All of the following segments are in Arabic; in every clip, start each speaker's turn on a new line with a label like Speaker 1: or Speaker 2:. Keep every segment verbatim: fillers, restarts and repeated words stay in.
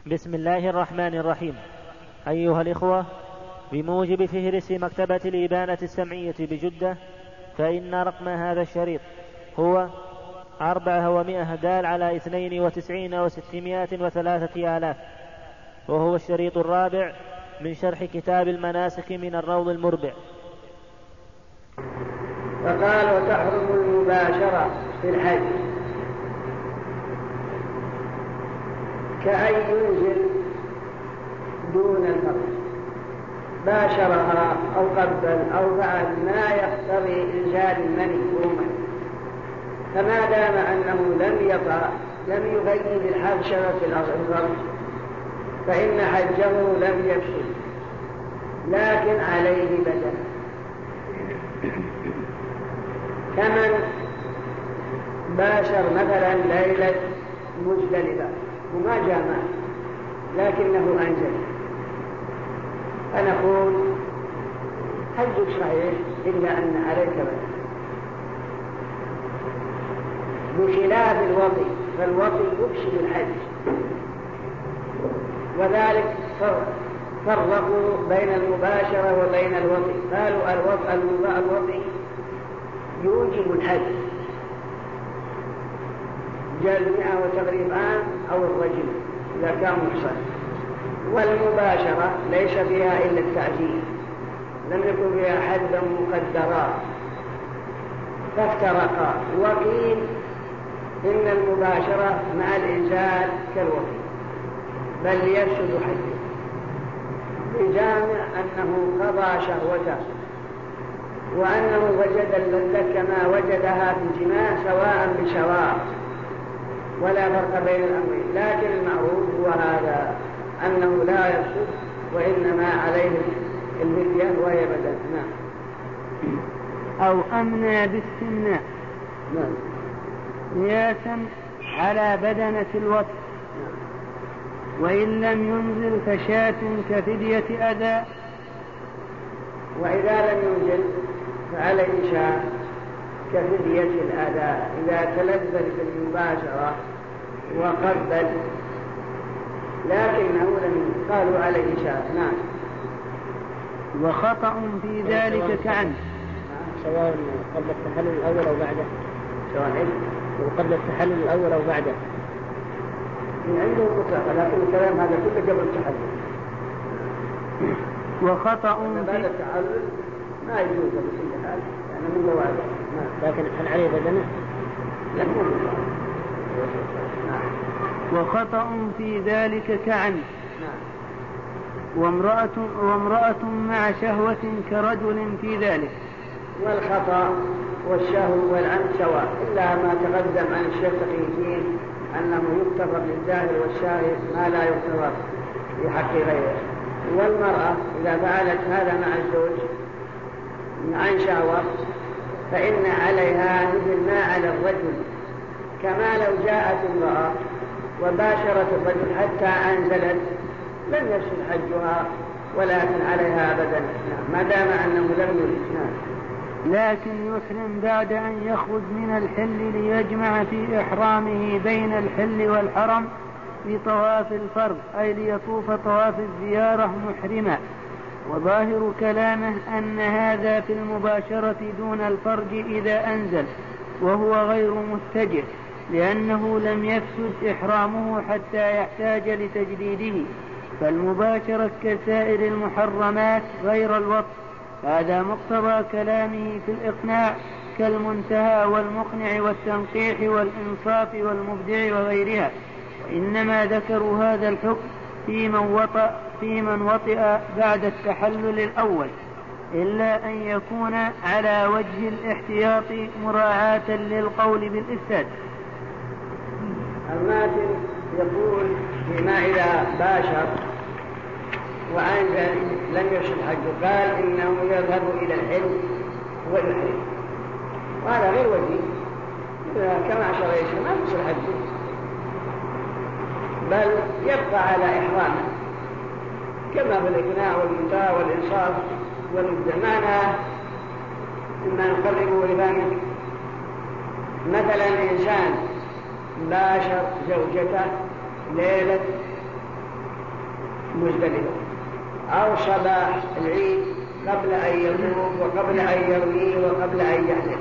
Speaker 1: بسم الله الرحمن الرحيم. أيها الإخوة، بموجب فهرس مكتبة الإبانة السمعية بجدة، فإن رقم هذا الشريط هو أربعة ومائة دال على اثنين وتسعين وستمائة وثلاثة آلاف، وهو الشريط الرابع من شرح كتاب المناسك من الروض المربع.
Speaker 2: فقال: وتحرم المباشرة في الحج كأن ينزل دون الفرج، باشرها أو قبل أو فعل ما يقتضي إنزال المني ومن، فما دام أنه لم يطع لم يغيب الحبشرة في الفرج فإن حجه لم يفسد، لكن عليه بدل. كمن باشر مثلا ليلة مزدلفة وما جامع لكنه أنزل، فنقول حجك صحيح إلا أن عليك بدل، بخلاف الوطي، فالوطي يفسد الحج، وذلك فرقوا بين المباشرة وبين الوطي، قالوا الوطي يوجب الحج جلد مئة وتغريب عام أو الرجل إذا كان محصن، والمباشرة ليس فيها إلا التعجيل، لم يكن فيها حدا مقدرا، فافترقا. وقيل إن المباشرة مع الإنزال كالوطي بل يفسد حجه، بجامع أنه قضى شهوته وأنه وجد اللذة كما وجدها في الجماع سواء بسواء، ولا فرق بين الأمرين، لكن المعروف هو هذا أنه لا يفسد وإنما عليه الفدية وهي بدل. نعم.
Speaker 3: أو أمنى بالسنة
Speaker 2: نعم.
Speaker 3: قياسا على بدنة الوطن، وإن لم ينزل فشاة كفدية أداء،
Speaker 2: وإذا لم ينزل فعليه شاة كفدية الأداء إذا تلذذ بالمباشرة وقبل لكنه لم قالوا عليه شاة. نعم.
Speaker 3: وخطأ في ذلك كعن
Speaker 1: سواء قبل التحلل الأول أو بعده،
Speaker 2: سواء إيه؟
Speaker 1: وقبل التحلل الأول أو بعده،
Speaker 2: عنده مطلقة، لكن الكلام هذا كله قبل التحلل.
Speaker 3: وخطأ
Speaker 2: بعد التحلل ما يجوز بكل حال، يعني من جوازه.
Speaker 1: لكن هل عليه بدنه؟
Speaker 2: لا مو
Speaker 3: وخطأ في ذلك كعن
Speaker 2: نعم.
Speaker 3: وامرأة, وامرأة مع شهوة كرجل في ذلك.
Speaker 2: والخطأ والشهو والعمد سواء، إلا ما تقدم عن الشيخ تقي أنه يكتفر للجاهل والشاهد ما لا يكتفر في حق غيره. والمرأة إذا فعلت هذا مع الزوج عن شهوة فإن عليها مثل ما على الرجل، كما لو جاءت امرأة وباشرت الرجل حتى أنزلت لم يفسد حجها ولكن عليها بدنة ما دام أنه لم يرد.
Speaker 3: لكن يحرم بعد أن يخرج من الحل ليجمع في إحرامه بين الحل والحرم في طواف الفرض، أي ليطوف طواف الزيارة محرما. وظاهر كلامه أن هذا في المباشرة دون الفرج إذا أنزل وهو غير متجه، لأنه لم يفسد إحرامه حتى يحتاج لتجديده، فالمباشرة كسائر المحرمات غير الوطن. هذا مقتضى كلامه في الإقناع كالمنتهى والمقنع والتنقيح والإنصاف والمبدع وغيرها، وإنما ذكروا هذا الحكم في من وطئ, في من وطئ بعد التحلل الأول، إلا أن يكون على وجه الاحتياط مراعاة للقول بالإفساد.
Speaker 2: الماتن يقول بما إذا باشر وأنزل لم يفسد حجه، قال إنه يذهب إلى الحلم ويحرم، وهذا غير وجيه، كما عشر يشهر ما يفسد حجه بل يبقى على إحرامه كما في الإقناع والمنتهى والإنصاف والمبدع. معنى مما نقربه لبانك مثلا إنسان باشر زوجته ليلة مزدلفة، أو صباح العيد قبل أن يطوف وقبل أن يرمي وقبل أن يحلف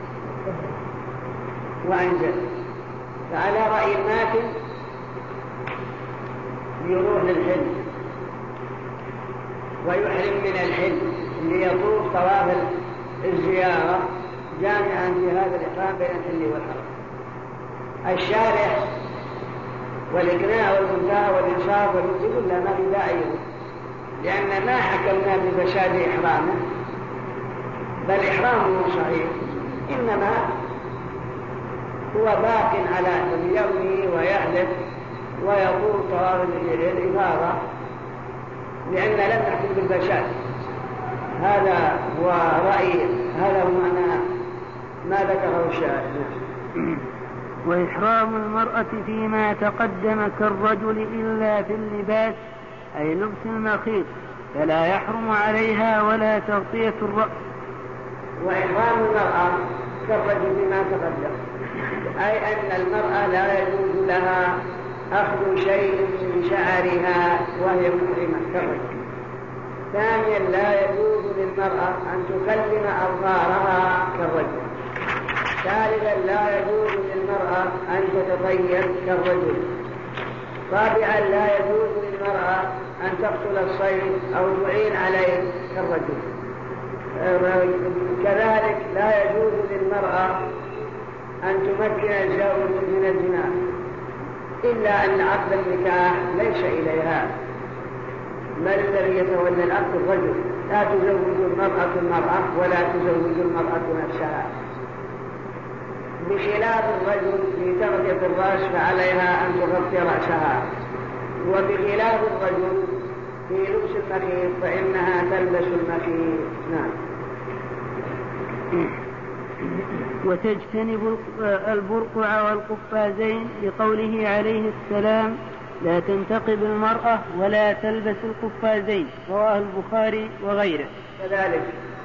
Speaker 2: وأنزل. فعلى رأي الماتن يروح للحل ويحرم من الحل ليطوف طواف الزيارة جامعا في هذا الإحرام بين الحل والحرم. الشارع والإقناع والمنتهى والإنصاف والمنتهى لا ما في داعي، لأن ما حكمنا بفساد إحرامه، بل إحرامه صحيح، إنما هو باق على أن يرمي ويحلف ويقول طواف الإفاضة، لأن لم نحكم بالفساد. هذا هو رأي، هذا هو معنى ما ذكره الشارع.
Speaker 3: وإحرام المرأة فيما تقدم كالرجل إلا في اللباس أي لبس المخيط، فلا يحرم عليها ولا تغطية الرأس.
Speaker 2: وإحرام المرأة كالرجل فيما تقدم، أي أن المرأة لا يجوز لها أخذ شيء من شعرها وهي محرمة كالرجل. ثانيا لا يجوز للمرأة أن تكلم أظفارها كالرجل. ثالثا لا يجوز للمرأة أن تتطيب كالرجل. رابعا لا يجوز للمرأة أن تقتل الصيد أو تعين عليه كالرجل. كذلك لا يجوز للمرأة أن تمكن الزوج من الزنا، إلا أن عقد النكاح ليس إليها، بل الذي يتولى العقد الرجل. لا تزوج المرأة المرأة ولا تزوج المرأة نفسها، بخلاف الرجل في تغطية الرأس فعليها أن تغطي رأسها، وبخلاف الرجل في لبس المخيط فإنها تلبس المخيط. نعم.
Speaker 3: وتجتنب البرقع والقفازين لقوله عليه السلام لا تنتقب المرأة ولا تلبس القفازين، رواه البخاري وغيره.
Speaker 2: كذلك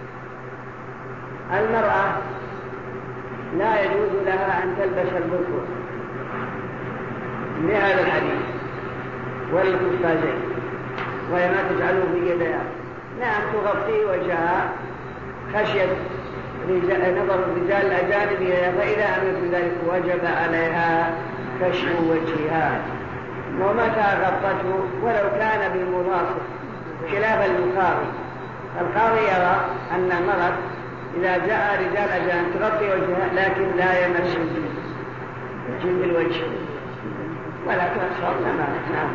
Speaker 2: المرأة لا يجوز لها أن تلبس البرقع لهذا الحديث والقفازين، وهي ما تجعله في يدها. نعم تغطي وجهها خشية نظر الرجال الأجانب إليها، فإذا أمرت بذلك وجب عليها كشف وجهها، ومتى غطته ولو كان بالملاصق، خلاف القاضي. القاضي يرى أن المرأة إذا جاء رجال أجانب تغطي وجهها لكن لا يمس جلد الوجه ولا تغطي. نعم.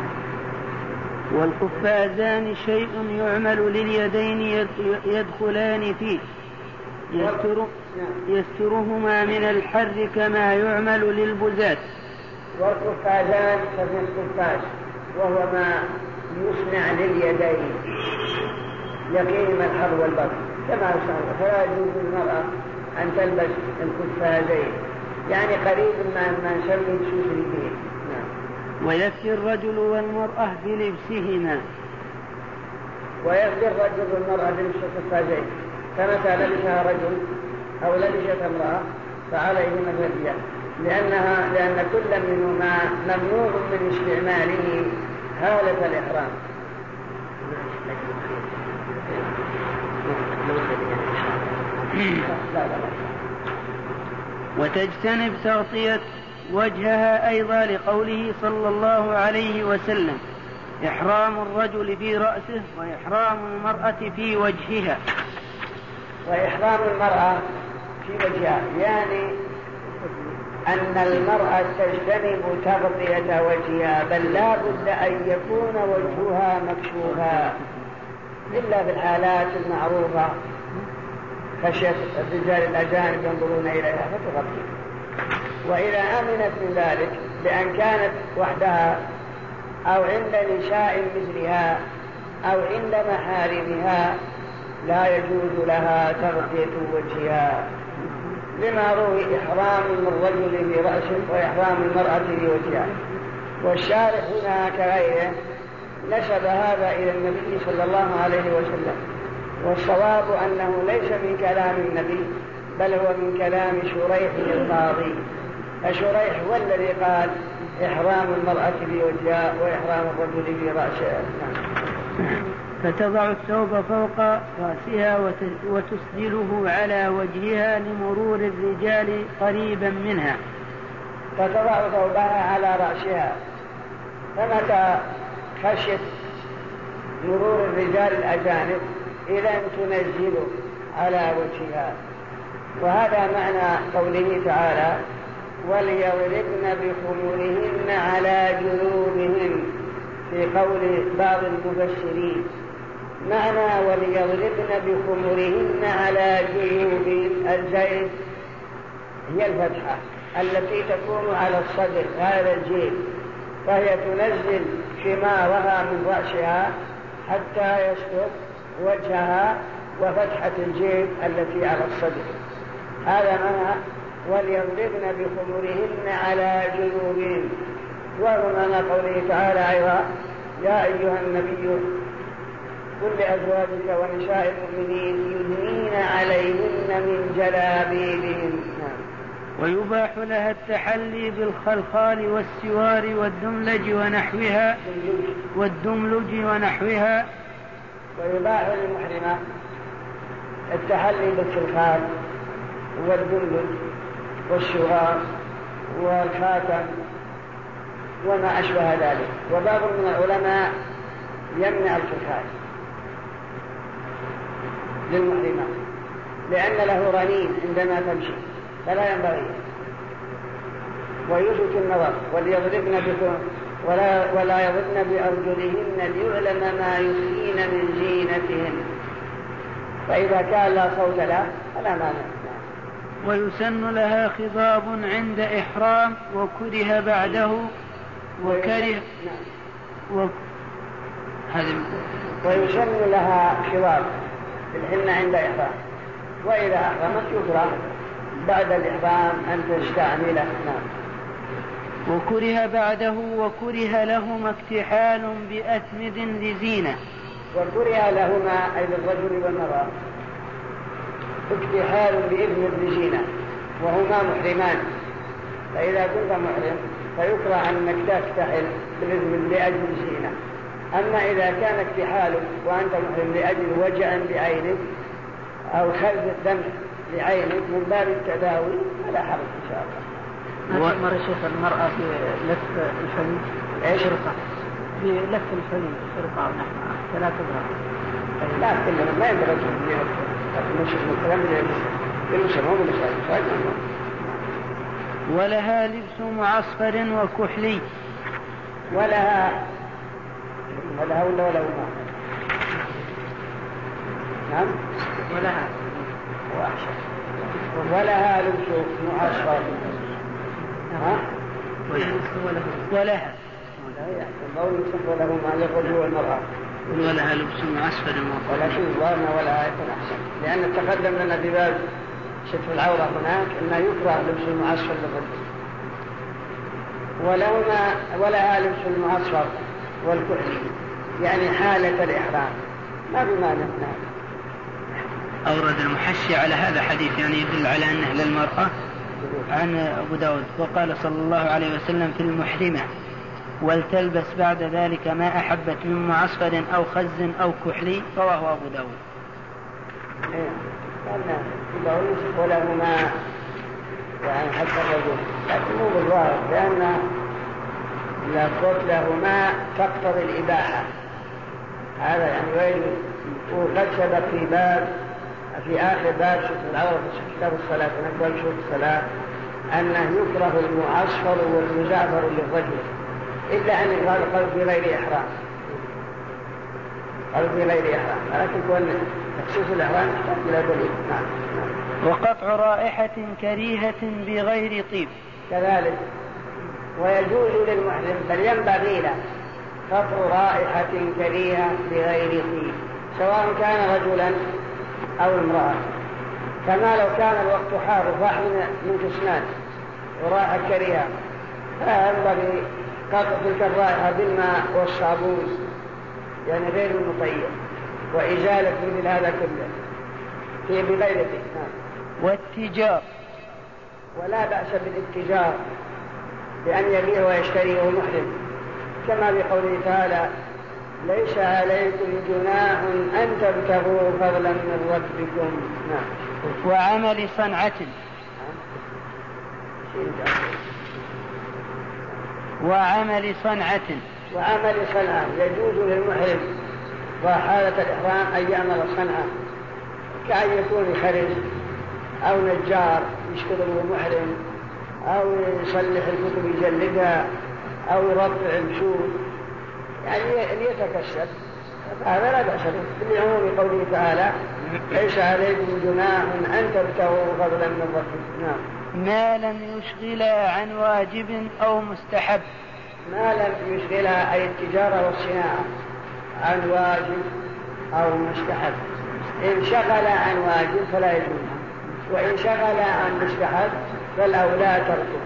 Speaker 3: والقفازان شيء يعمل لليدين يدخلان فيه يستر يسترهما من الحر كما يعمل للبزات.
Speaker 2: والقفازان ففي القفاز وهو ما يصنع لليدين يقيم الحر والبرد كما يصنع، فلا يجوز للمرأة أن تلبس القفازين، يعني قريب ما نسمي بسوس اليدين.
Speaker 3: ويكفي الرجل والمرأة بلبسهما.
Speaker 2: ويكفي الرجل والمرأة بلبس القفازين، فمتى لبسها رجل أو لبست امرأة فعليهما الفدية، لأنها لأن كل منهما ممنوع من استعماله حالة الإحرام.
Speaker 3: وتجتنب تغطية وجهها أيضا لقوله صلى الله عليه وسلم إحرام الرجل في رأسه وإحرام المرأة في وجهها.
Speaker 2: وإحرام المرأة في وجهها يعني أن المرأة تجتنب تغطية وجهها، بل لا بد أن يكون وجهها مكشوفا إلا في الحالات المعروفة خشية الرجال الأجانب ينظرون إليها فتغطي. وإذا أمنت من ذلك بأن كانت وحدها أو عند نساء مثلها أو عند محارمها لا يجوز لها تغطية وجهها، لما روي إحرام الرجل في رأسه وإحرام المرأة في وجهها. والشارع هنا كغيره نسب هذا إلى النبي صلى الله عليه وسلم، والصواب أنه ليس من كلام النبي بل هو من كلام شريح القاضي. فشريح هو الذي قال إحرام المرأة في وجهها وإحرام الرجل في رأسه.
Speaker 3: فتضع الثوب فوق رأسها وتسدله على وجهها لمرور الرجال قريبا منها.
Speaker 2: فتضع ثوبها على رأسها، فمتى خشيت مرور الرجال الأجانب إذا تنزل على وجهها. وهذا معنى قوله تعالى وليضربن بخمورهن على جنوبهن في قول بعض المفسرين. معنى وليضربن بخمورهن على جنوب الزيت هي الفتحة التي تكون على الصدر هذا الجيب، فهي تنزل خمارها من رأسها حتى يسقط وجهها وفتحة الجيب التي على الصدر. هذا معنى وليضربن بخمورهن على جنوبهن. وهو معنى قوله تعالى أيضا يا أيها النبي قل لأزواجك ونساء المؤمنين يدنين عليهن من جلابيبهن.
Speaker 3: ويباح لها التحلي بالخلخال والسوار والدملج ونحوها والدملج ونحوها.
Speaker 2: ويباح للمحرمة التحلي بالخلخال والدملج والسوار والخاتم وما أشبه ذلك. وبعض من العلماء يمنع الخلخال للمحرمة لأن له رنين عندما تمشي فلا ينبغي، ويثبت النظر. وليضربن بكم ولا, ولا يضربن بأرجلهن ليعلم ما يخفين من زينتهن. فإذا كان لا صوت له فلا مانع.
Speaker 3: ويسن لها خضاب عند إحرام وكره بعده وكره و...
Speaker 2: ويسن لها خضاب الحنة عند إحرام، وإذا أحرمت يكره بعد الإحرام أن تستعمله. نعم.
Speaker 3: وكره بعده وكره لهما اكتحال بأتمد لزينة.
Speaker 2: وكره لهما أي للرجل والمرأة اكتحال بإذن لزينة وهما محرمان. فإذا كنت محرم فيكره أنك تكتحل بإذن لأجل زينة. أما إذا كان اكتحال وأنت محرم لأجل وجع بعينك أو خلف الدم لعينك من باب التداوي فلا حرج إن شاء الله.
Speaker 3: ما تمر شيخ المرأة في لف الحلي شرقة في لف الحلي شرقة ونحن فلا تظهر.
Speaker 2: لا كلنا ما يدرج لكن نشوف الكلام للمسلمون والمسلمين.
Speaker 3: ولها لبس معصفر وكحلي.
Speaker 2: ولها ولها ولا ولا ما نعم
Speaker 3: ولها
Speaker 2: ولها لبس معصفر ها
Speaker 3: ولها
Speaker 2: وله ما للرجل والمرأة
Speaker 3: ولها لبس معصفر
Speaker 2: ولكن ظاهرنا ولا يكون أحسن، لأن تقدم لنا في باب ستر العورة هناك أنه يكره لبس المعصفر للرجل. ولهما ولها لبس المعصفر والكحلي يعني حالة الإحرام ما بمانع.
Speaker 3: أورد المحشي على هذا حديث يعني يدل على أنه للمرأة عن أبو داود وقال صلى الله عليه وسلم في المحرمة ولتلبس بعد ذلك ما أحبت من معصفر أو خز أو كحلي. رواه أبو داود.
Speaker 2: ولهما يعني حتى الرجل لكن مو بالظاهر لأن لا قلت لهما تقتضي الإباحة. هذا يعني وين وقد سبق في باب في آخر باب شوف العورة في كتاب الصلاة ونقول شوف الصلاة أنه يكره المعصفر والمزعفر للرجل إلا أن يقال قال في غير إحرام قال في غير إحرام ولكن كون تخصيص الإحرام يحتاج إلى دليل. نعم.
Speaker 3: وقطع رائحة كريهة بغير طيب
Speaker 2: كذلك. ويجوز للمحرم بل ينبغي له قطع رائحة كريهة بغير طيب سواء كان رجلا أو امرأة. كما لو كان الوقت حار وفاح من جسمان ورائحة كريهة فينبغي قطع تلك الرائحة بالماء والصابون يعني غير المطيب وإزالة مثل هذا كله في بغير طيب.
Speaker 3: والتجار.
Speaker 2: ولا بأس بالاتجار بأن يبيع ويشتري وهو محرم كما بقوله تعالى ليس عليكم جناح أن تبتغوا فضلا من ربكم. نعم.
Speaker 3: وعمل صنعة وعمل صنعة
Speaker 2: وعمل صنعة يجوز للمحرم وحالة الإحرام أن يعمل صنعة، كأن يكون خرز أو نجار يشتغل محرم، أو يصلح الكتب يجلدها، أو يرفع الشوك، يعني ليتكسب، هذا لا بأس به لعموم قوله تعالى ليس عليكم جناح أن تبتغوا فضلا من ربكم. نعم.
Speaker 3: ما لم يشغلا عن واجب أو مستحب.
Speaker 2: ما لم يشغلا أي التجارة والصناعة عن واجب أو مستحب. إن شغل عن واجب فلا يجوز، وإن شغل عن مستحب فالأولى تركه.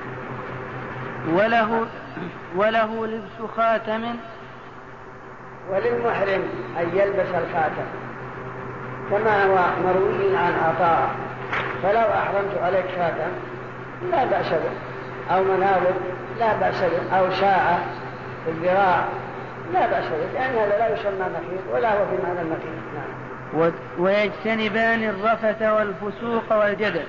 Speaker 3: وله وله لبس خاتم.
Speaker 2: وللمحرم أن يلبس الخاتم كما هو مروي عن عطاء، فلو أحرمت عليك خاتم لا بأس به، أو منابض لا بأس به، أو ساعة في الذراع لا بأس به، لأن هذا لا يسمى مخيط ولا هو في معنى المخيط. نعم.
Speaker 3: ويجتنبان الرفث والفسوق والجدل.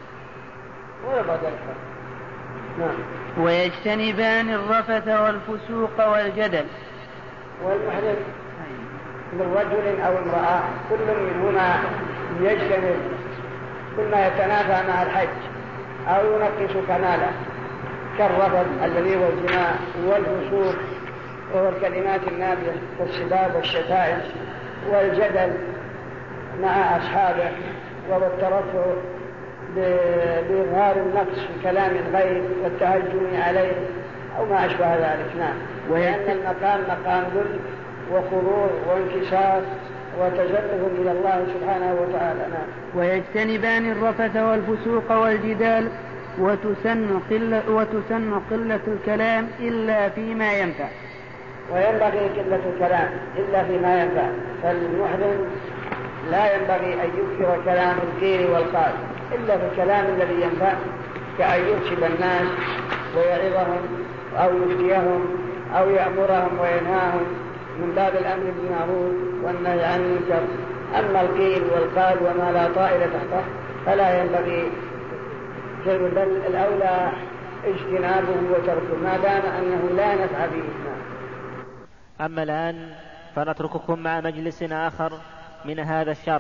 Speaker 2: نعم.
Speaker 3: ويجتنبان الرفث والفسوق والجدل.
Speaker 2: والمحرم من رجل أو امرأة كل منهما يجتنب كل ما يتنافى مع الحج أو ينقص كماله، كالرفث الذي هو الزنا، والفسوق وهو الكلمات النابية والسباب والشتائم، والجدل مع أصحابه، وهو الترفع بإظهار النقص في كلام الغير والتهجم عليه أو ما أشبه ذلك. نعم. لأن المقام مقام ذل وخضوع وانكسار وتجرد إلى الله سبحانه وتعالى. نعم.
Speaker 3: ويجتنبان الرفث والفسوق والجدال، وتسن قلة, وتسن قلة الكلام إلا فيما ينفع.
Speaker 2: وينبغي قلة الكلام إلا فيما ينفع، فالمحرم لا ينبغي أن يكثر كلام القيل والقال إلا في الكلام الذي ينفع، كأن يرشد الناس ويعظهم أو يفتيهم أو يأمرهم وينهاهم من باب الأمر بالمعروف والنهي عن المنكر. أما القيل والقال وما لا طائل تحته فلا ينبغي، بل الأولى اجتنابه وتركه ما دام أنه لا نفع به.
Speaker 1: أما الآن فنترككم مع مجلس آخر من هذا الشرح.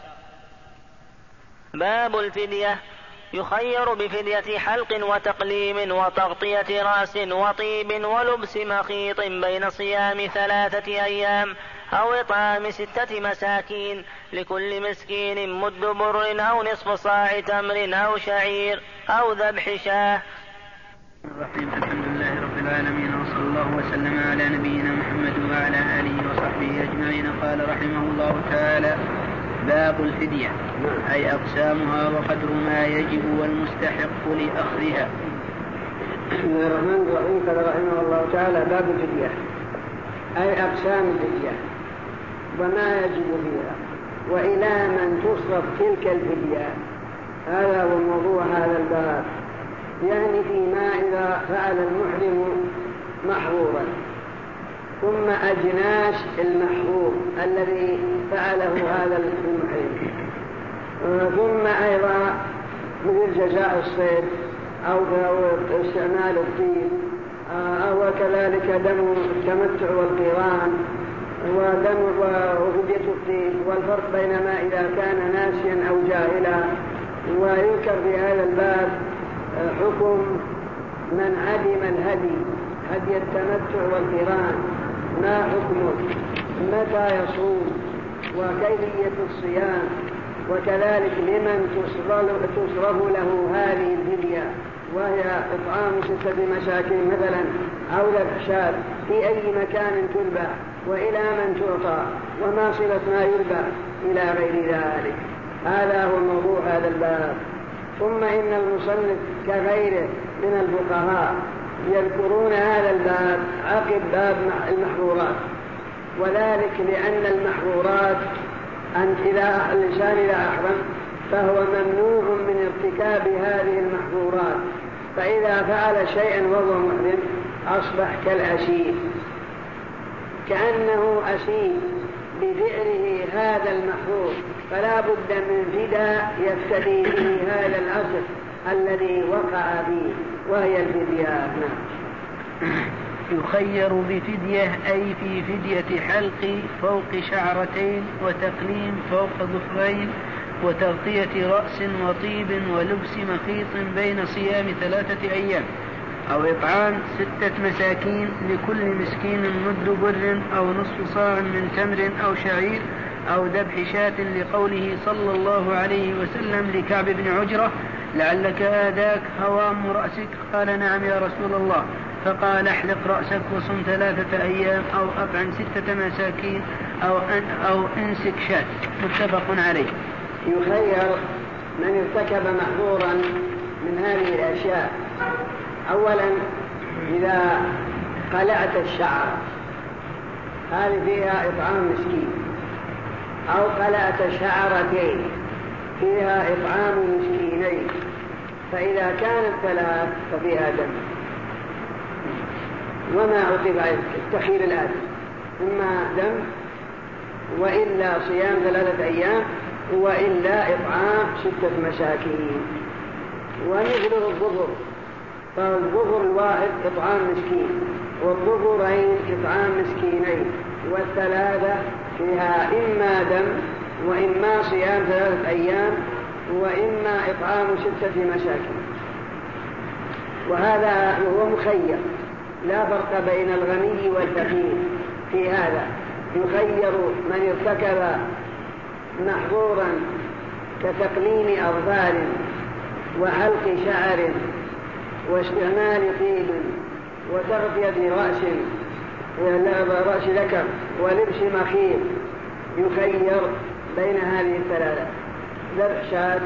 Speaker 4: باب الفدية. يخير بفدية حلق وتقليم وتغطية رأس وطيب ولبس مخيط بين صيام ثلاثة أيام أو إطعام ستة مساكين لكل مسكين مد بر أو نصف صاع تمر أو شعير أو ذبح شاه.
Speaker 3: الرحيم. الحمد لله رب العالمين، وصلى الله وسلم على نبينا محمد وعلى آله وصحبه أجمعين. قال رحمه الله تعالى: باب الفدية، أي أقسامها وقدر ما يجب والمستحق لأخذها.
Speaker 2: بسم الله الرحمن الرحيم. قال رحمه الله تعالى: باب الفدية، أي أقسام الفدية وما يجب فيها وإلى من تصرف تلك الفدية. هذا هو موضوع هذا الباب، يعني فيما إذا فعل المحرم محظورا، ثم أجناس المحظور الذي فعله هذا المحرم، ثم أيضا مثل جزاء الصيد أو استعمال الطيب، أو كذلك دم التمتع والقيران ودم وفدية الطيب، والفرق بينما إذا كان ناسيا أو جاهلا. ويذكر في هذا الباب حكم من عدم الهدي، هدي التمتع والقيران، ما حكمه، متى يصوم، وكيفية الصيام، وكذلك لمن تصرف له هذه الفدية، وهي إطعام ستة مساكين مثلا أو ذبح شاة، في أي مكان تذبح وإلى من تعطى، وما صلة ما يذبح إلى غير ذلك. هذا هو موضوع هذا الباب. ثم إن المصنف كغيره من الفقهاء يذكرون هذا الباب عقب باب المحظورات، وذلك لأن المحظورات أن إذا الإنسان إذا أحرم فهو ممنوع من ارتكاب هذه المحظورات، فإذا فعل شيئا وهو محرم أصبح كالأسير. كأنه أسير بفعله هذا المحظور، فلا بد من فداء يفتدي به هذا الأصل الذي وقع فيه وهي الفدية.
Speaker 3: يخير بفدية أي في فدية حلق فوق شعرتين وتقليم فوق ظفرين وتغطية رأس وطيب ولبس مخيط بين صيام ثلاثة أيام، أو إطعام ستة مساكين لكل مسكين مد بر أو نصف صاع من تمر أو شعير، أو ذبح شاة لقوله صلى الله عليه وسلم لكعب بن عجرة لعلك آذاك هوام رأسك؟ قال نعم يا رسول الله، فقال احلق رأسك وصم ثلاثة أيام أو أطعم ستة مساكين أو, أن أو انسك شاة. متفق عليه.
Speaker 2: يخير من ارتكب محظورا من هذه الأشياء. أولا إذا قلعت الشعر هذه فيها إطعام مسكين، أو قلعت شعرتين فيها إطعام مسكينين، فإذا كانت ثلاث ففيها دم. وما عقب التخيير الآن إما دم وإلا صيام ثلاثة أيام وإلا إطعام ستة مساكين. ونزل الظهر، فالظهر الواحد إطعام مسكين والظهرين إطعام مسكينين، والثلاثة فيها إما دم وإما صيام ثلاثة أيام وإما إطعام ستة مساكين. وهذا هو مخير، لا فرق بين الغني والفقير في هذا. يخير من ارتكب محظورا كتقليم أظفار وحلق شعر واستعمال طيب وتغطية رأس رأس ذكر ولبس مخيط، يخير بين هذه الثلاثة: ذبح شاة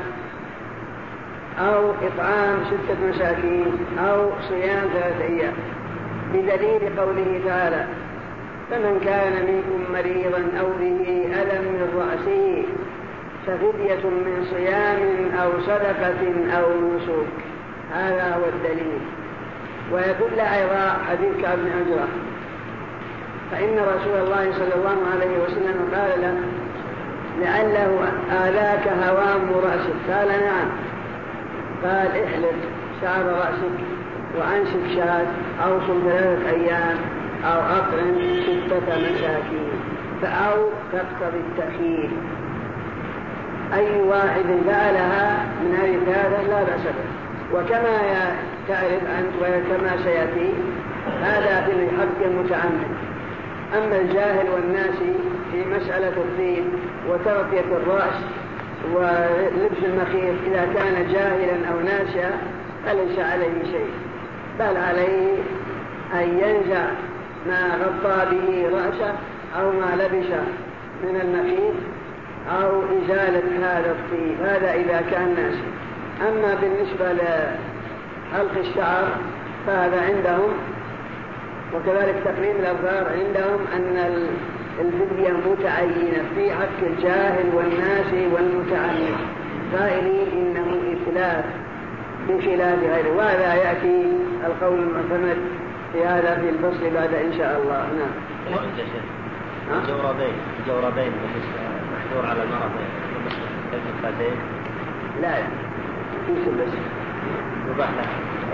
Speaker 2: أو إطعام ستة مساكين أو صيام ثلاثة أيام، بدليل قوله تعالى: فمن كان منكم مريضا أو به ألم من رأسه ففدية من صيام أو صدقة أو نسك. هذا هو الدليل. ويدل أيضا حديث كعب بن عجرة، فإن رسول الله صلى الله عليه وسلم قال له: لعله آلاك هوام رأسك؟ قال: نعم. قال: احلق شعر رأسك وأنسك شاة أو صم ثلاثة أيام أو أطعم ستة مساكين، فأو تقتضي التأخير. أي واحد فعلها من هذه الثلاثة لا بأس به. وكما تعرف أنت وكما سيأتي هذا في حق المتعمد. أما الجاهل والناس في مسألة الطيب وتغطية الرأس ولبس المخيط إذا كان جاهلا أو ناسيا فليس عليه شيء، بل عليه أن ينزع ما غطى به رأسه أو ما لبس من المخيط أو إزالة هذا الطيب، هذا إذا كان ناسيا. أما بالنسبة لحلق الشعر فهذا عندهم، وكذلك تقليم الأظفار عندهم، أن الفدية متعينة في حق الجاهل والناسي والمتعمد، قائلين إنه إتلاف بخلاف غيره. وهذا يأتي القول المعتمد في هذا في الفصل بعد إن شاء الله. نعم.
Speaker 5: الجوربين الجوربين محظور على المرض الفاتين؟
Speaker 2: لا لا يوسف بس
Speaker 5: يباح له.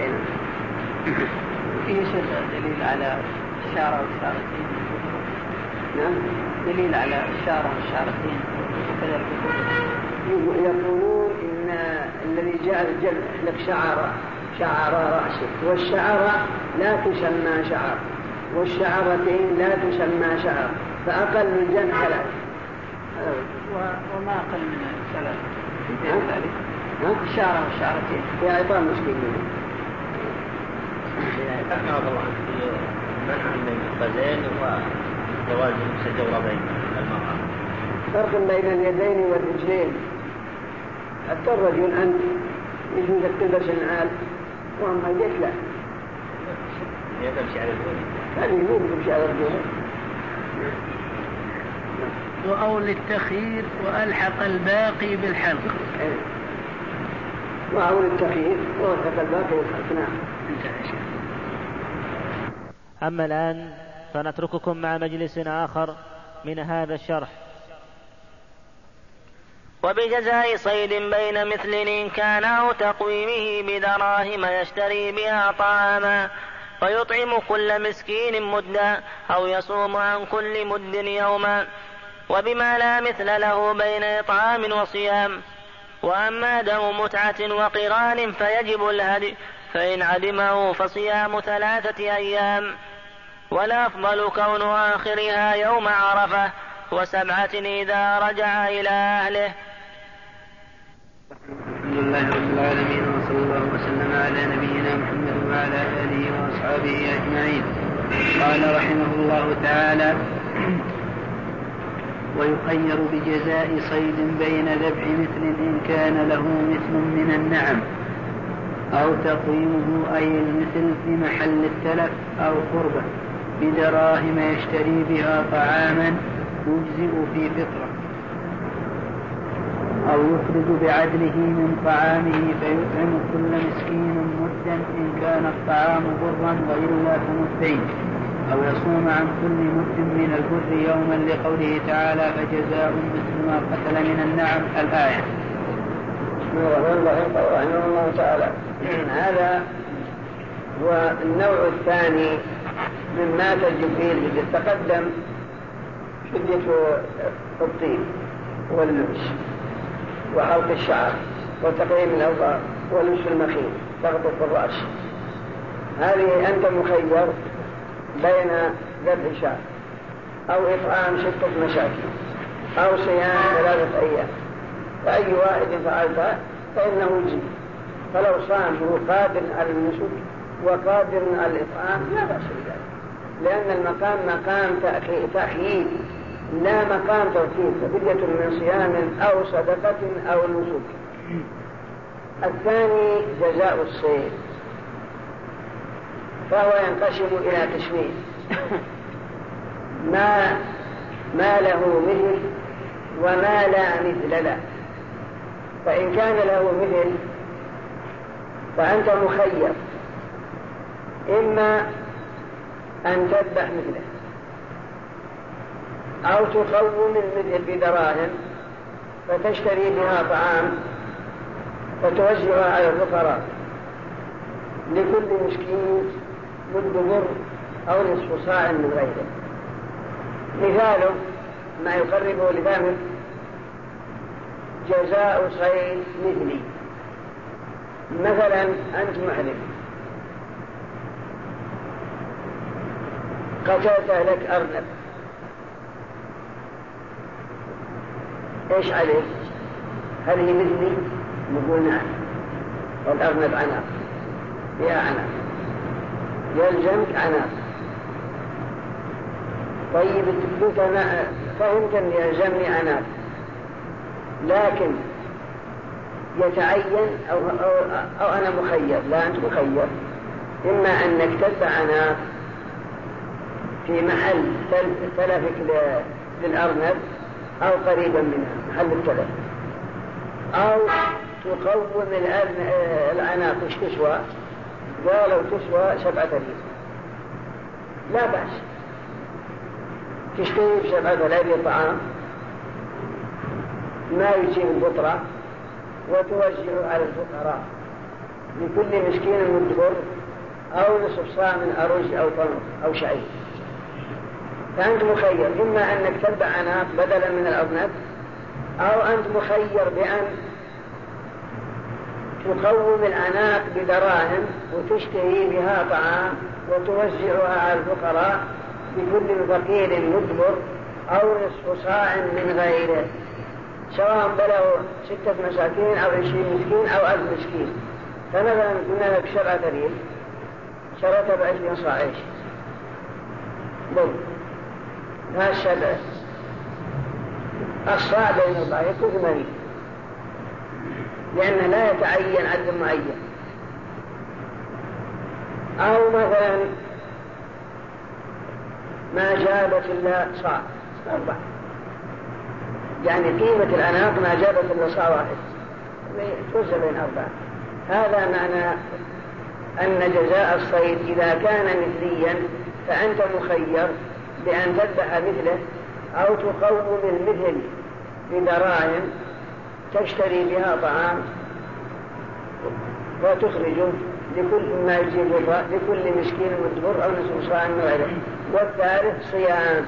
Speaker 3: فيه دليل على الشارة والشارتين؟
Speaker 2: نعم،
Speaker 3: دليل على الشارة والشارتين وكذلك
Speaker 2: يقولون إن الذي جاء الجمع لك شعر شعر رأسك، والشعر لا تسمى شعر والشعرتين لا تسمى شعر، فأقل من جمع ثلاث.
Speaker 3: وما أقل من ثلاث في ذلك الشعر والشعرتين
Speaker 2: في عطام مسكين.
Speaker 5: أحنا الله منع من الخزين وجواز لبس الجوربين للمرأة.
Speaker 2: فرق بين اليدين والرجلين. حتى الرجل أنت يجوز لك تلبس النعال وأما يديك لا.
Speaker 5: يمشي على الرجل.
Speaker 2: هذه مين تمشي على الرجل؟
Speaker 3: وأول التخيير وألحق الباقي بالحلق.
Speaker 2: وأول التخيير وألحق الباقي بالحلق. نعم.
Speaker 1: أما الآن فنترككم مع مجلس آخر من هذا الشرح.
Speaker 4: وبجزاء صيد بين مثل إن كان أو تقويمه بدراهم يشتري بها طعاما فيطعم كل مسكين مدا أو يصوم عن كل مد يوما، وبما لا مثل له بين إطعام وصيام. وأما دم متعة وقران فيجب الهدي، فإن عدمه فصيام ثلاثة أيام، والأفضل كون آخرها يوم عرفة، وسبعة إذا رجع إلى أهله.
Speaker 3: الحمد لله رب العالمين، وصلى الله وسلم على نبينا محمد وعلى آله وأصحابه أجمعين. قال رحمه الله تعالى: ويخير بجزاء صيد بين ذبح مثل إن كان له مثل من النعم أو تقويمه أي المثل في محل التلف أو قربة بدراهم يشتري بها طعاما يجزئ في فطرة، أو يخرج بعدله من طعامه فيطعم كل مسكين مدا إن كان الطعام برا وإلا فمدين، أو يصوم عن كل مد من البر يوما لقوله تعالى: فجزاء مثل ما قتل من النعم. الآية.
Speaker 2: رحمه الله تعالى. هذا هو النوع الثاني مما تجب فيه الفدية. تقدم فدية الطيب واللبس وحلق الشعر وتقليم الأظفار ولبس المخيط تغطى الرأس. هذه أنت مخير بين ذبح شاة أو إطعام ستة مساكين أو صيام ثلاثة أيام، فأي واحد فعلت فإنه يجزي. فلو صام هو قادر على النسك وقادر على الإطعام لا بأس بذلك، لأن المقام مقام تأخير لا مقام ترتيب، ففدية من صيام أو صدقة أو نسك. الثاني جزاء الصيد، فهو ينقسم إلى قسمين: ما ما له مثل وما لا مثل له. فإن كان له مثل فأنت مخير، إما أن تذبح مثله أو تقوم المثل بدراهم فتشتري بها طعام فتوزعها على الفقراء، لكل مسكين مد بر أو نصف صاع من غيره. مثاله ما يقربه لفهمه: جزاء صيد مثلي. مثلا أنت محرم قتلت لك أرنب، إيش عليك؟ هل هي مثلي؟ نقول نعم، والأرنب عناق فيها عناق يلزمك عناق. طيب التكليف أنا فهمت أن يلزمني عناق، لكن يتعين أو, أو, أو أنا مخير. لا، أنت مخير، إما أنك تدفع عناق في محل تلفك للأرنب أو قريبا منها محل التلف، أو تقوم العناق إيش تسوى؟ قالوا تسوى سبعة آلاف، لا بأس تشتري بسبعة آلاف طعام ما يجيب الفطرة وتوزع على الفقراء، لكل مسكين مد بر أو نصف صاع من أرز أو تمر أو شعير. فأنت مخير، إما أنك تتبع عناق بدلا من الأرنب، أو أنت مخير بأن تقوم العناق بدراهم وتشتري بها طعام وتوزعها على الفقراء، لكل فقير مدبر أو نصف صاع من غيره، سواء بلغوا ستة مساكين أو عشرين مسكين أو ألف مسكين. فمثلا قلنا لك سبعة ريال شرط بعشرين صاع عيش بل ها السبع الصاع بين الصاع يكون ثمانين، لأنه لا يتعين عدد معين. أو مثلا ما جابت إلا صاع أربعة، يعني قيمة الأناق ما جابت إلا صاع واحد توزع بين أربعة. هذا معنى أن جزاء الصيد إذا كان مثليا فأنت مخير بأن تذبح مثله أو تقوم المثل بدراهم تشتري بها طعام وتخرجه لكل ما يجيب لكل مسكين مدبر أو نصف صاع من غيره. والثالث صيام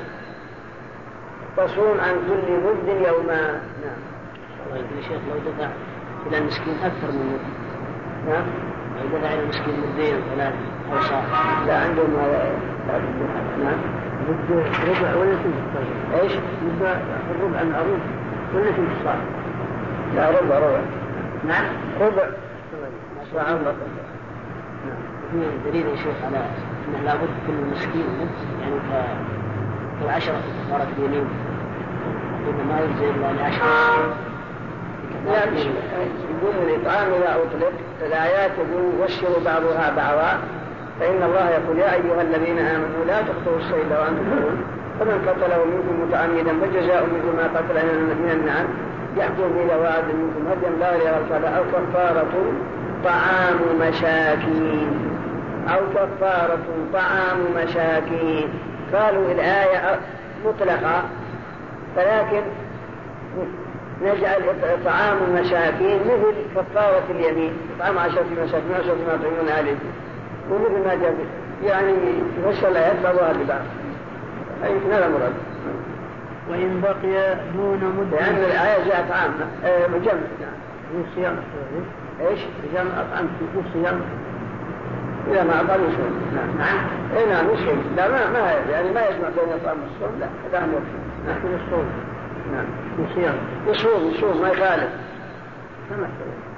Speaker 2: تصوم عن كل مد يوما. نعم.
Speaker 6: الله يقول شيخ لو دفع إلى المسكين أكثر من مد.
Speaker 2: نعم.
Speaker 6: لو دفع إلى المسكين مدين ثلاث أو صاع.
Speaker 2: لا عندهم هذا. نعم.
Speaker 6: مد ربع ولا ثلث؟
Speaker 2: ايش؟
Speaker 6: مد الربع المعروف ولا ثلث صاع؟
Speaker 2: لا ربع ربع.
Speaker 6: نعم.
Speaker 2: ربع. صاع الله.
Speaker 6: نعم. في دليل يا شيخ على أنه لابد كل مسكين مد يعني كالعشرة كفارة اليمين. يقول ما يجزي إلا لعشرة.
Speaker 2: لا يقول الإطعام إذا أطلق الآيات يقول وشروا بعضها بعضا فإن الله يقول يا أيها الذين آمنوا لا تقتلوا الصيد وأنتم حرم فمن قتله منكم متعمدا فجزاء مثل ما قتل من النعم يحكم به ذوي عدل منكم هديا بالغ الكعبة أو كفارة طعام مساكين أو كفارة طعام مساكين. قالوا الآية مطلقة ولكن نجعل طعام المساكين مثل كفارة اليمين طعام عشرة مساكين عشرة ما تعينون عليه ومثل ما جاء يعني يفسر الآيات بعضها ببعض. أي هذا مراد.
Speaker 3: وإن بقي دون مدة
Speaker 2: لأن الآية جاءت عامة مجمع.
Speaker 6: هو صيام
Speaker 2: إيش؟
Speaker 6: صيام أطعم هو صيام
Speaker 2: إذا ما أطعم يصوم. نعم. إيه نعم يصوم. لا ما ما يعني ما يجمع بين الطعام والصوم لا هذا أمر.
Speaker 6: لكن الصوم.
Speaker 2: نعم.
Speaker 6: صيام.
Speaker 2: يصوم يصوم ما يخالف.
Speaker 6: كما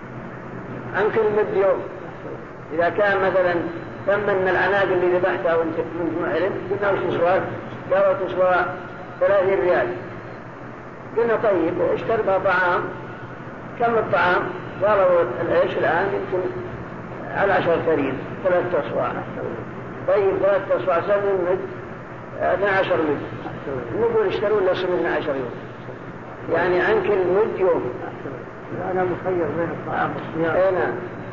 Speaker 2: عن كل مد يوم. إذا كان مثلا ثم من العناق اللي ذبحتها وانت كنت معلم قلنا وش تسوى؟ قالوا تسوى ثلاثين ريال. قلنا طيب اشتري بها طعام كم الطعام؟ قالوا العيش الآن يمكن على عشر كريم ثلاثة أصواع. طيب ثلاثة أصواع سنة مد اثنى عشر مد. نقول اشتروا لنا سنة اثنى عشر يوم. يعني عن كل مد يوم.
Speaker 6: أنا مخير بين الطعام والصيام.
Speaker 2: اي نعم.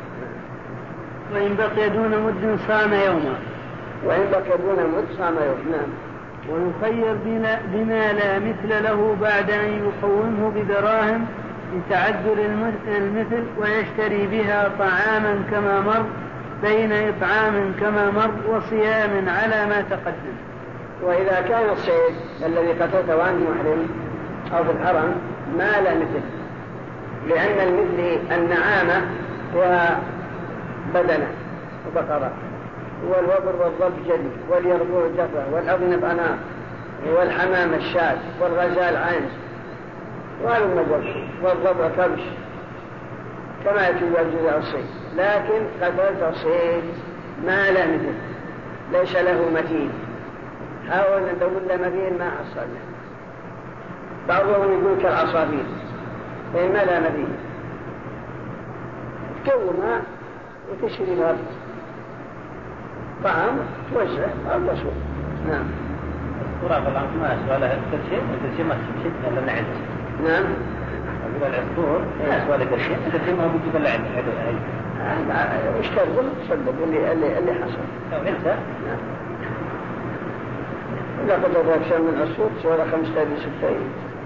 Speaker 3: وإن بقي دون مد صام يوما.
Speaker 2: وإن بقي دون مد صام يوم. نعم.
Speaker 3: ويخير بما لا مثل له بعد أن يقومه بدراهم لتعذر المثل ويشتري بها طعاما كما مر بين إطعام كما مر وصيام على ما تقدم.
Speaker 2: وإذا كان الصيد الذي قتلته وأنت محرم أو في الحرم ما لا مثل لأن المثل النعامة هو بدنة وبقرة والوبر والضب جدي واليربوع جفة والأغنب أناق والحمام الشاة والغزال عنز والمجر والضبع كبش كما يتوجد جزاء الصيد. لكن قتلت صيد ما لا مثل ليس له مثيل. حاول أن تقول له مثيل ما حصلنا. بعضهم يقول كالعصافير فإما لا مثيل تكومها وتشري لها طعام توزع أو تسوق. نعم.
Speaker 5: الصورة والله ما أسوأ لها كل شيء كل شيء ما تمشي إلا من عند.
Speaker 2: نعم.
Speaker 5: أقول العصفور ما أسوأ لك شيء كل شيء ما بيجي إلا عند حلو.
Speaker 2: وش تقول تصدق اللي اللي اللي حصل.
Speaker 5: أو أنت.
Speaker 2: نعم. إذا قدر أكثر من عصفور سوى خمسة إلى ستة.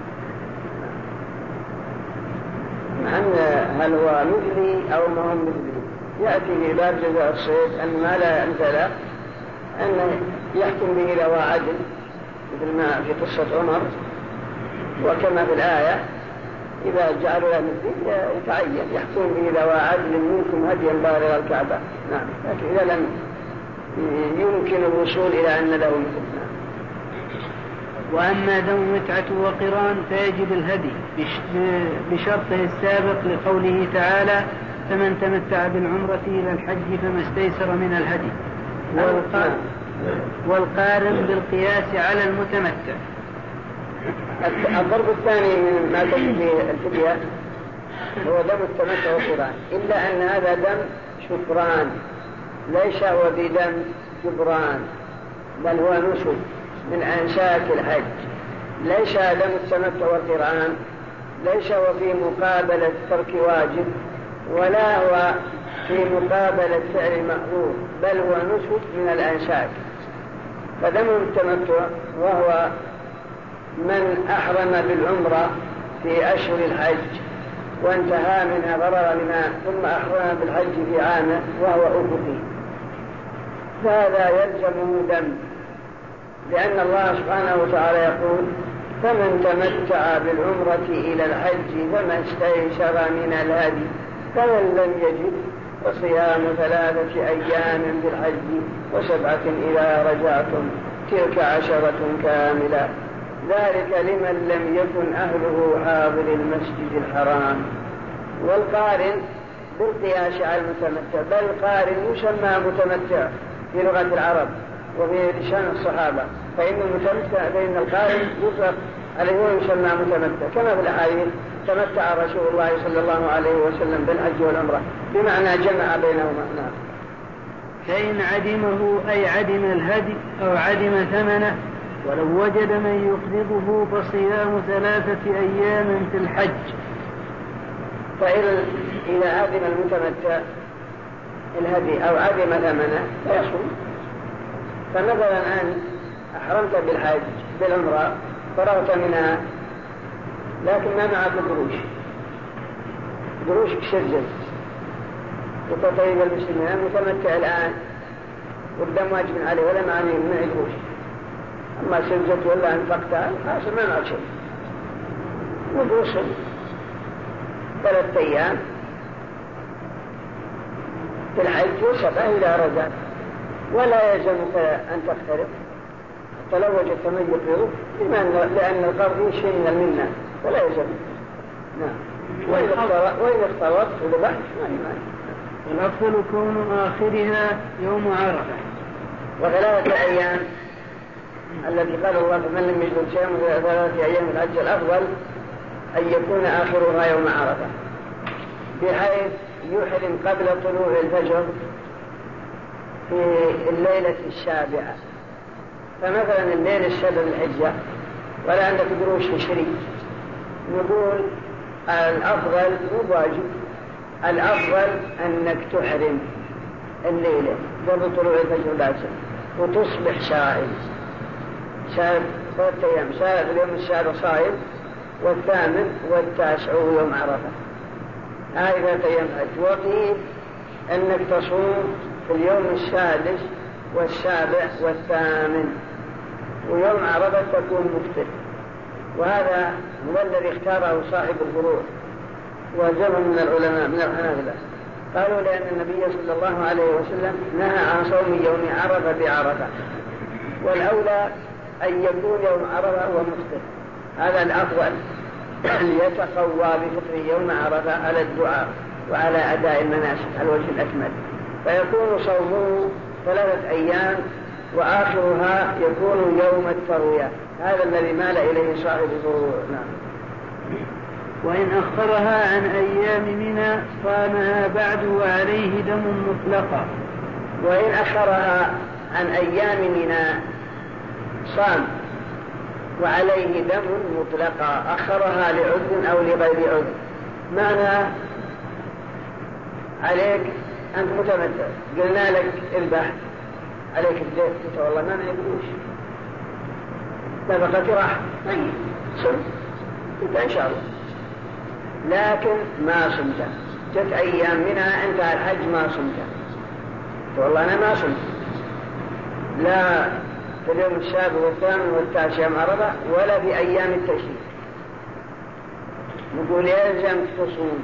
Speaker 2: مع أن هل هو مثلي أو ما هو مثلي يأتي في باب جزاء الصيد أن ما لا أنزل أن يحكم به ذوى عدل مثل ما في قصة عمر وكما في الآية إذا جعلوا له مثلي يتعين يحكم به ذوى عدل منكم هديا بالغ الكعبة. نعم. لكن إذا لم يمكن الوصول إلى أن له مثل.
Speaker 3: وأما دم متعة وقران فيجب الهدي بشرطه السابق لقوله تعالى فمن تمتع بالعمرة إلى الحج فما استيسر من الهدي والقارن بالقياس على المتمتع.
Speaker 2: الضرب الثاني من ما تجد فيه الفدية هو دم التمتع والقران إلا أن هذا دم شكران ليس هو بدم جبران بل هو نسك من أنساك الحج. ليس دم التمتع والقران ليس هو في مقابلة ترك واجب ولا هو في مقابلة فعل مأمور بل هو نسك من الأنساك. فدم التمتع وهو من أحرم بالعمرة في أشهر الحج وانتهى منها فرغ منها ثم أحرم بالحج في عامه وهو أفقي، فهذا يلزمه دم، لأن الله سبحانه وتعالى يقول: فمن تمتع بالعمرة إلى الحج فما استيسر من الهدي، فمن لم يجد فصيام ثلاثة أيام في الحج وسبعة إذا رجعتم تلك عشرة كاملة، ذلك لمن لم يكن أهله حاضر المسجد الحرام. والقارن بالقياس على المتمتع، بل القارن يسمى متمتع في لغة العرب وفي لسان الصحابة، فإن المتمتع فإن القارن يطلق عليه ويسمى متمتع، كما في الأحاديث: تمتع رسول الله صلى الله عليه وسلم بالحج والعمرة، بمعنى جمع بينهما. نعم.
Speaker 3: فإن عدمه أي عدم الهدي أو عدم ثمنه ولو وجد من يقرضه فصيام ثلاثة أيام في الحج.
Speaker 2: فإذا عدم المتمتع الهدي أو عدم ثمنه فيصوم. فمثلا أن أحرمت بالحج بالعمرة فرغت منها لكن ما معك قروش، قروش شجل وتطيب المسلمين متمتع الآن والدم واجب عليه ولا معني من قروش، أما سجلت ولا أنفقتها خاصة ما معك شيء، وقوصل ثلاثة أيام في الحج وسبعة إذا رجعت، ولا يلزمك أن تقترب حتى لو وجدت من يقرض، لأن القرض شيء من المنة فلا يلزمك. نعم. وإن اختلطت وذبحت ما يمانع.
Speaker 3: والأفضل كون آخرها يوم عرفة.
Speaker 2: وثلاثة أيام الذي قال الله: فمن لم يجد شيئا من ثلاثة أيام الحج، الأفضل أن يكون آخرها يوم عرفة، بحيث يحرم قبل طلوع الفجر في الليلة السابعة. فمثلا الليلة السابعة الحجة ولا عندك قروش تشري، نقول الأفضل مو واجب، الأفضل أنك تحرم الليلة قبل طلوع الفجر لازم وتصبح صائم. شهر ثلاثة أيام، شهر اليوم السابع صائم، والثامن والتاسع يوم عرفة، هذه ثلاثة أيام حج. وقيل أنك تصوم في اليوم السادس والسابع والثامن، ويوم عرفة تكون مفطر. وهذا هو الذي اختاره صاحب الفروع وجمع من العلماء من الحنابلة، قالوا لأن النبي صلى الله عليه وسلم نهى عن صوم يوم عرفة بعرفة، والأولى أن يكون يوم عرفة هو مفطر، هذا الأفضل ليتقوى بفطر يوم عرفة على الدعاء وعلى أداء المناسك على الوجه الأكمل، فيكون صومه ثلاثة أيام وآخرها يكون يوم التروية، هذا الذي مال إليه صاحب الفروع. نعم.
Speaker 3: وإن أخرها عن أيام منى صامها بعد وعليه دم مطلقا.
Speaker 2: وإن أخرها عن أيام منى صام وعليه دم مطلقا، أخرها لعذر أو لغير عذر. معنى عليك أنت متمتع، قلنا لك اذبح، عليك الدين، قلت والله ما نعيبوش نفقتي راح طيب صم، قلت إن شاء الله، لكن ما صمت، جت أيام منها انتهى الحج ما صمت، قلت والله أنا ما صمت لا في اليوم السابع والثامن والتاسع يوم عرفة ولا في أيام التشريق، نقول يلزمك تصوم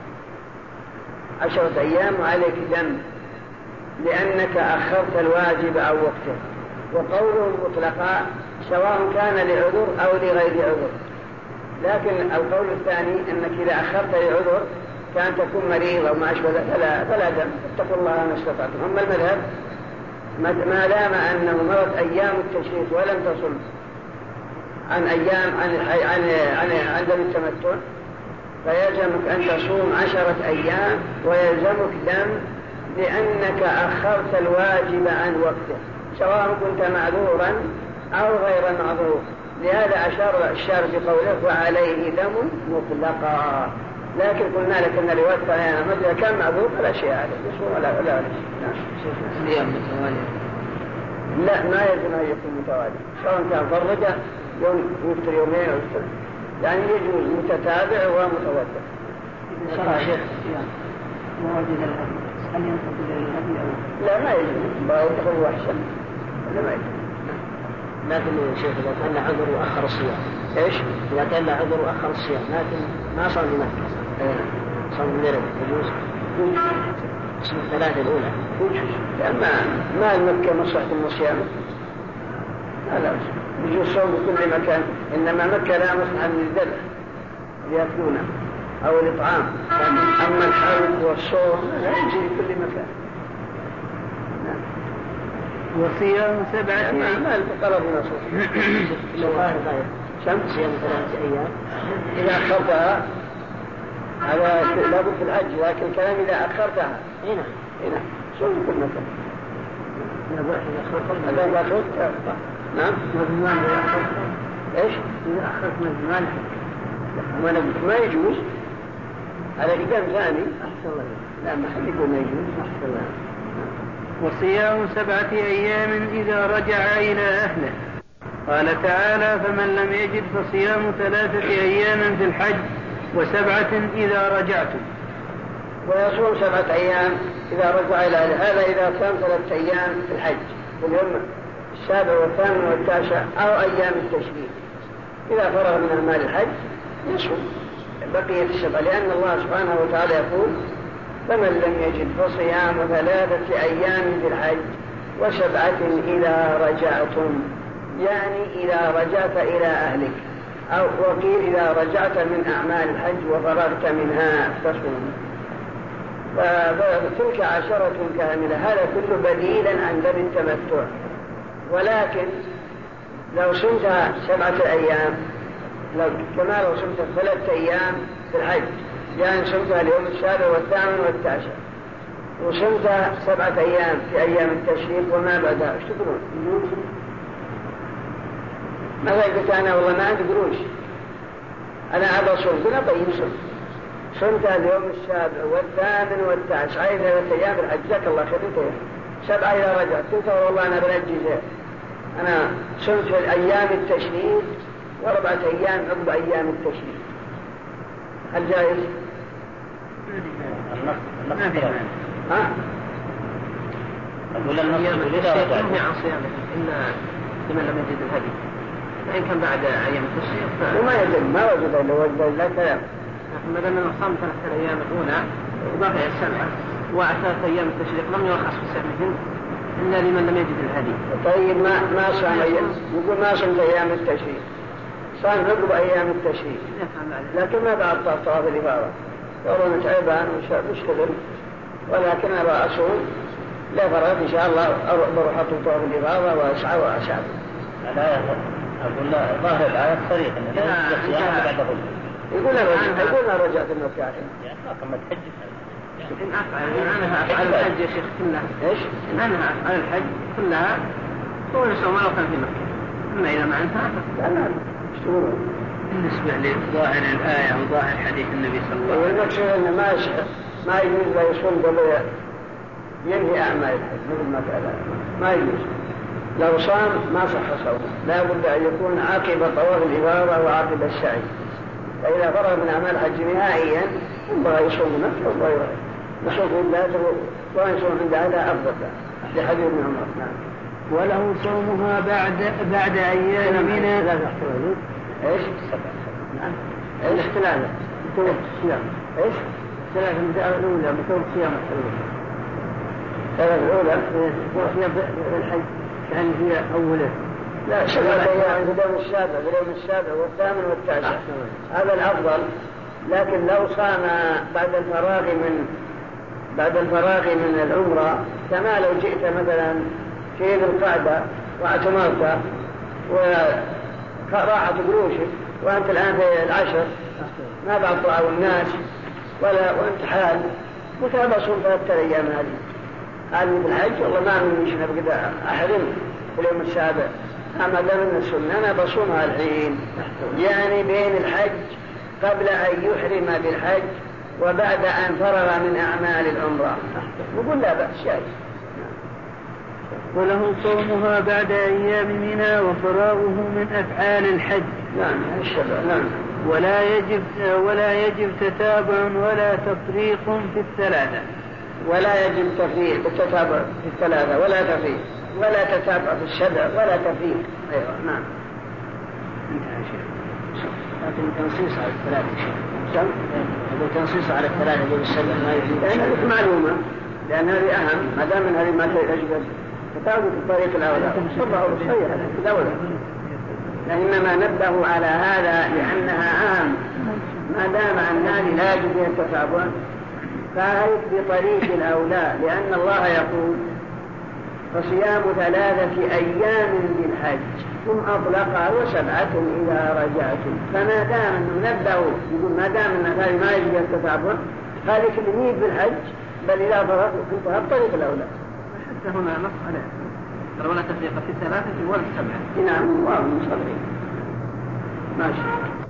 Speaker 2: عشرة أيام وعليك دم لأنك أخرت الواجب أو وقته. وقوله مطلقا سواء كان لعذر أو لغير عذر، لكن القول الثاني أنك إذا أخرت لعذر كان تكون مريض أو ما أشبه فلا, فلا دم، اتقوا الله ما استطعتم. أما المذهب ما دام أنه مرت أيام التشريق ولم تصم عن أيام عن عن عن عن دم التمتع فيلزمك أن تصوم عشرة أيام ويلزمك دم لأنك أخرت الواجب عن وقته سواء كنت معذورا أو غير معذور. لهذا أشار الشارع بقوله وعليه دم مطلقا، لكن قلنا لك أن رواية فهنا مثل كان معذور فلا شيء عليه يصوم ولا ولا
Speaker 6: صيام متوالي
Speaker 2: لا ما يجب أن يكون متوالي، سواء كان فرجة يوم يفطر يومين أو يفطر، يعني يجوز متتابع ومتوتر.
Speaker 6: صار شيخ ما وجد الهدي هل ينتقل إلى الهدي أو
Speaker 2: لا ما يجوز، ما يدخل وحشا لا ما يجوز.
Speaker 6: لكن شيخ إذا كان عذر وأخر الصيام
Speaker 2: إيش؟
Speaker 6: إذا كان عذر وأخر الصيام لكن ما صار بمكة صار بمرض يجوز اسم الثلاثة الأولى
Speaker 2: يجوز، ما ما المكة مصلحة الصيام لا لا يجوز صوم بكل مكان، إنما مكة لا مصلحة من الذبح ليأكلونه أو الإطعام، أما الحلق والصوم لا يجوز في كل مكان.
Speaker 3: وصيام سبعة أيام
Speaker 2: ما القرب نصوص
Speaker 6: صيام ثلاثة أيام
Speaker 2: إذا أخرتها على لا بد في الحج، لكن الكلام إذا أخرتها
Speaker 6: هنا
Speaker 2: هنا صوم كل مكان.
Speaker 6: إذا
Speaker 2: أخرت نعم
Speaker 6: مزمان
Speaker 2: إيش؟
Speaker 6: إذا أخرت مزمان
Speaker 2: ما يجوز على قدام ثاني.
Speaker 6: أحسن الله
Speaker 2: لا ما حد يقول ما يجوز.
Speaker 6: أحسن الله.
Speaker 3: وصيام سبعة أيام إذا رجع إلى أهله. قال تعالى فمن لم يجد فصيام ثلاثة أيام في الحج وسبعة إذا رجعتم.
Speaker 2: ويصوم سبعة أيام إذا رجع إلى أهله، هذا إذا صام ثلاثة أيام في الحج واليوم السابع والثامن والتاسع أو أيام التشريق. إذا فرغ من أعمال الحج يصوم بقية السبعة، لأن الله سبحانه وتعالى يقول فمن لم يجد فصيام ثلاثة أيام في الحج وسبعة إذا رجعتم، يعني إذا رجعت إلى أهلك، أو وقيل إذا رجعت من أعمال الحج وفرغت منها فصوم. فتلك عشرة كاملة، هذا كله بديلا عن ذي التمتع. ولكن لو صمت سبعة أيام لو كما لو صمت ثلاثة أيام في الحج، يعني صمتها اليوم السابع والثامن والتاسع، وصمت سبعة أيام في أيام التشريق وما بعدها، ايش تقولون؟ ماذا قلت أنا والله ما عندي قروش أنا أبغى صوم، قلنا طيب صوم. صمت اليوم السابع والثامن والتاسع أي ثلاثة أيام في الحج، جزاك الله خير. انت سبعة إذا رجعت قلت والله أنا بنجز، أنا صمت في أيام التشريق وأربعة أيام عقب أيام التشريق، هل جائز؟
Speaker 6: ما في مانع.
Speaker 2: ها؟
Speaker 5: أقول النص
Speaker 6: ينهي عن صيامه إلا لمن لم يجد الهدي، فإن كان بعد أيام التشريق ف...
Speaker 2: وما يجب ما وجد إلا وجد لا كلام.
Speaker 6: لكن ما دام صام ثلاثة أيام الأولى وبقي السبعة وثلاثة أيام التشريق لم يرخص في صيامهم إلا لمن لم يجد الهدي.
Speaker 2: طيب ما ما صام أيام، يقول ما صمت أيام التشريق، صام عقب أيام التشريق، لكن ما بعد طواف الإفاضة، والله متعبان ومشتغل، ولكن أبغى أصوم لا فرغت إن شاء الله بروح أطلب طواف الإفاضة وأسعى وأسعى.
Speaker 5: الآية أقول لا ظاهر الآية صريح إن لا الصيام بعد غسل.
Speaker 2: يقول أنا يقول أنا رجعت المكة
Speaker 5: يعني ما تحج.
Speaker 6: إن أفعل إن أنا أفعل الحج يا شيخ كلها
Speaker 2: إيش؟
Speaker 6: إن أنا أفعل الحج كلها هو يسوم ولو كان في مكة، أما إذا ما انتهى
Speaker 2: لا لا اشتغلوا.
Speaker 6: بالنسبة لظاهر الآية وظاهر حديث النبي صلى الله عليه وسلم
Speaker 2: والمقصود أنه ما ما يجوز لا يصوم قبل ينهي أعمال الحج مثل ما قال ما يجوز. لو صام ما صح صومه، لا بد أن يكون عقب طواف الإفاضة وعقب السعي. فإذا فرغ من أعمال الحج نهائيا ينبغي يصوم نفسه وغيره، يصوم ذاته ويصوم عند هذا أفضل لحديث ابن عمر. نعم.
Speaker 3: وله صومها بعد بعد أيام من
Speaker 2: ايش؟ نعم. ايش ثلاثة؟ متوقف الصيام. ايش؟ ثلاثة من الأولى متوقف الصيام الأولى. ثلاثة الأولى متوقف الصيام في الحج، يعني هي أولى. لا ثلاثة أيام في اليوم السابع في اليوم السابع والثامن والتاسع، هذا الأفضل. لكن لو صام بعد الفراغ من بعد الفراغ من العمرة، كما لو جئت مثلا في ذي القعدة واعتمرت وراحت قروشك وأنت الآن في العشر ما بعد طلعوا الناس ولا وأنت حال متابع صوم ثلاثة أيام هذه هذه من الحج، والله ما من مشنا بقدر أحرم في اليوم السابع، أما دام من السنة أنا بصومها الحين، يعني بين الحج قبل أن يحرم بالحج وبعد أن فرغ من أعمال العمرة، نقول لا بأس شيء.
Speaker 3: وله صومها بعد أيام منى وفراغه من أفعال الحج.
Speaker 2: نعم نعم.
Speaker 3: ولا يجب ولا يجب تتابع ولا تفريق في الثلاثة.
Speaker 2: ولا يجب تفريق التتابع في الثلاثة ولا تفريق ولا تتابع في الشبع ولا تفريق. أيوة نعم.
Speaker 6: انتهى شيخ. لكن تنصيص على الثلاثة شيخ. يقول تنصيص على الثلاثة يجب الشبع ما يجب.
Speaker 2: لأن هذه معلومة لأن هذه أهم ما دام من هذه ما يجب تتابع في الطريق الأولى. صبعوا صحيح في الأولى. إنما نبه على هذا لأنها أهم ما دام أن هذه لا يجب فيها التتابع فهي بطريق الأولى لأن الله يقول فصيام ثلاثة أيام بالحج ثم أطلقها وسبعة إذا رجعتم. فما دام أنه نبه يقول ما دام أن هذه ما يجب فيها التتابع ذلك اللي بالحج بل إذا فرق انتهى الطريق الأولى.
Speaker 5: حتى هنا نص عليه ولا تفريق في الثلاثة ولا السبعة.
Speaker 2: نعم واضح مصري ماشي.